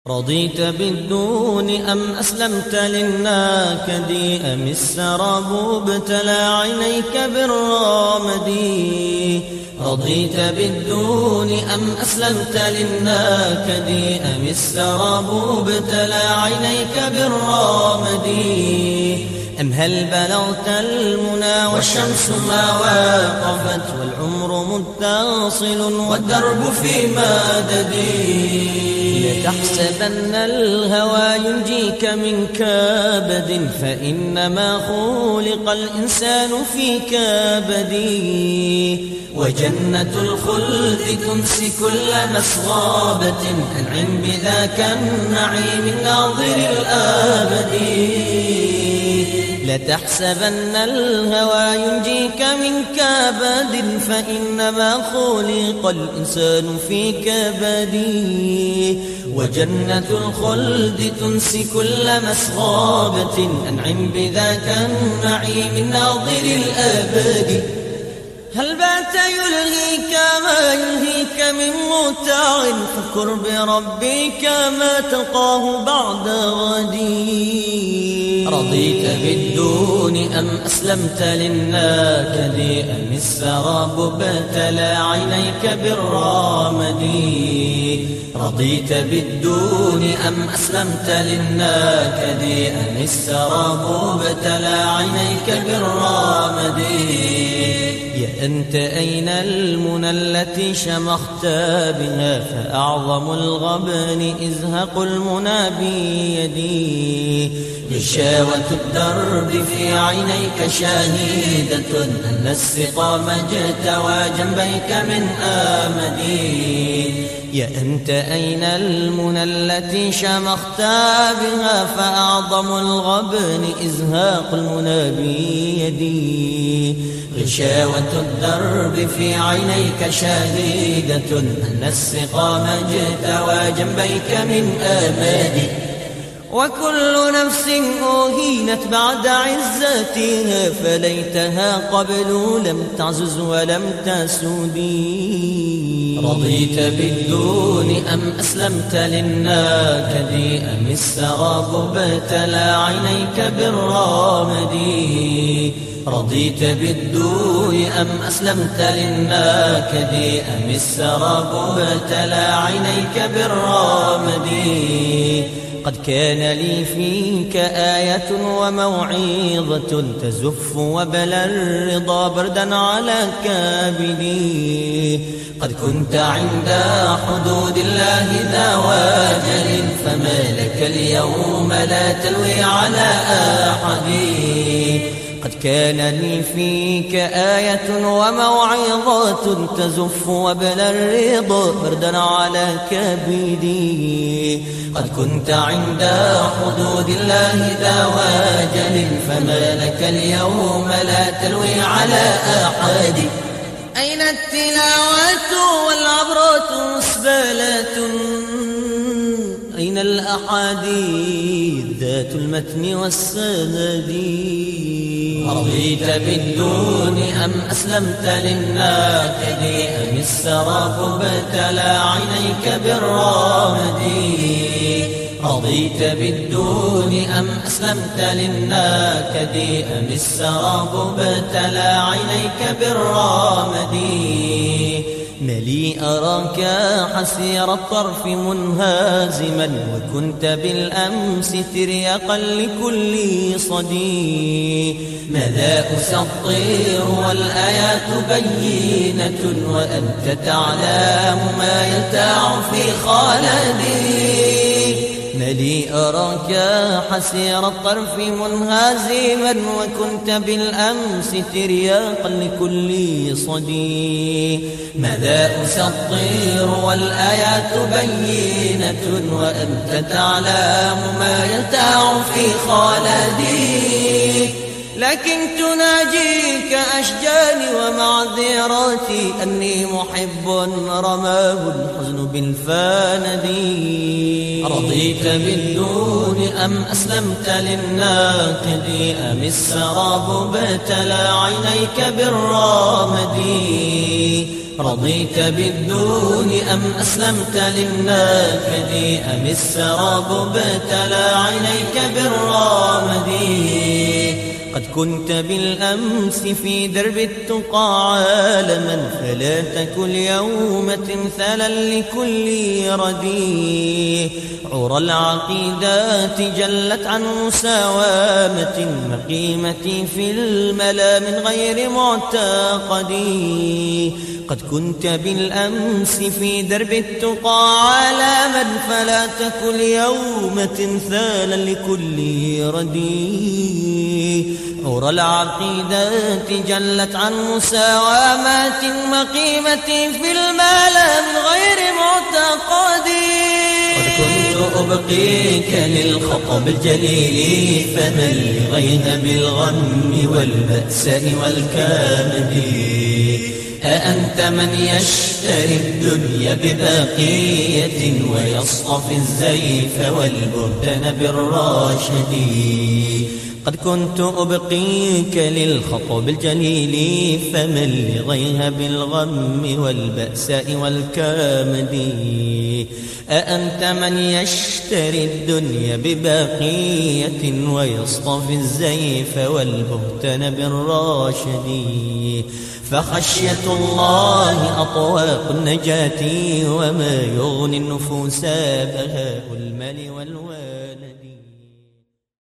رضيت بالدون أم أسلمت للناكد أم السراب ابتلى عينيك بالرامد رضيت بالدون أم أسلمت للناكد أم السراب ابتلى عينيك بالرامد أم هل بلغت المنى والشمس ما وقفت والعمر متصل والدرب في مدد لتحسبن الهوى ينجيك من كبد فإنما خلق الإنسان في كبد وجنة الخلد تنسي كل مسغابة أنعم بذاك النعيم الناظر الآبدي لتحسبن الهوى ينجيك من كبد فإنما خلق الإنسان في كبد وجنة الخلد تنسي كل مسغابة أنعم بذاك النعيم الناظر الأبدي هل بات يلهيك ما يلهيك من متاع فكر بربك ما تلقاه بعد غدي رضيت بالدون أم أسلمت للناكد أم السراب ابتلى عينيك بالرامد رضيت بالدون أم أسلمت للناكد أم السراب ابتلى عينيك بالرامد يا أنت أين المنى التي شمخت بها فأعظم الغبن إزهق المنى بيدي غشاوة الدرب في عينيك شاهدة أن السقام اجتوى جنبيك من آمدي يا أنت أين المنى التي شمخت بها فأعظم الغبن إزهاق المنى بيدي غشاوة الدرب في عينيك شاهدة أن السقام اجتوى جنبيك من آمدي وكل نفس أهينت بعد عزتها فليتها قبل لم تعزز ولم تسودي رضيت بالدون أم أسلمت للناكد أم السراب ابتلى عينيك بالرامد رضيت بالدون أم أسلمت للناكد أم السراب ابتلى عينيك بالرامد قد كان لي فيك آية وموعظة تزف وبل الرضا بردا على كبدي قد كنت عند حدود الله ذا واجل فما لك اليوم لا تلوي على أحد قد كان لي فيك آية وموعظة تزف وبل الرضا بردا على كبدي قد كنت عند حدود الله ذا واجل فما لك اليوم لا تلوي على أحد أين التلاوة والعبرة مسبلة أين الأحاديث ذات المتن والسند رضيت بالدون أم أسلمت للناكد أم السراب ابتلى عينيك بالرامد رضيت بالدون أم أسلمت للناكد أم السراب ابتلى عينيك بالرامد ملي أراك حسير الطرف منهازما وكنت بالأمس تريقا لكل صدي ماذا أسطير والآيات بينة وأنت تعلم ما يلتاع في خالدي ملي أراك حسير الطرف منهزما وكنت بالأمس ترياقا لكل صدي ماذا أسطير والآيات بينة وأنت تعلم ما يلتاع في خالدي لكن تناجيك أشجاني ومعذراتي أني محب رماه الحزن بالفاند رضيت بالدون أم أسلمت للناكد أم السراب ابتلى عينيك بالرامد رضيت بالدون أم أسلمت للناكد أم السراب ابتلى عينيك بالرامد قد كنت بالأمس في درب التقى عالما فلا تك اليوم تمثالا لكل ردي عرى العقيدات جلت عن مساوامة مقيمتي في الملا من غير معتقدي قد كنت بالأمس في درب التقى عالما فلا تك اليوم تمثالا لكل ردي عرى العقيدات جلت عن مساوامات مقيمتي في الملا من غير معتقدي قد كنت أبقيك للخطب الجليل فمن لغيها بالغم والبأساء والكامد أأنت من يشتري الدنيا بباقية ويصطفي الزيف والبهتان بالراشد قد كنت أبقيك للخطب الجليل فمن لغيها بالغم والبأساء والكامد أأنت من يشتري الدنيا بباقية ويصطفي الزيف والبهتان بالراشد فخشية الله أطواق النجاة وما يغني النفوس بهاء المال والواد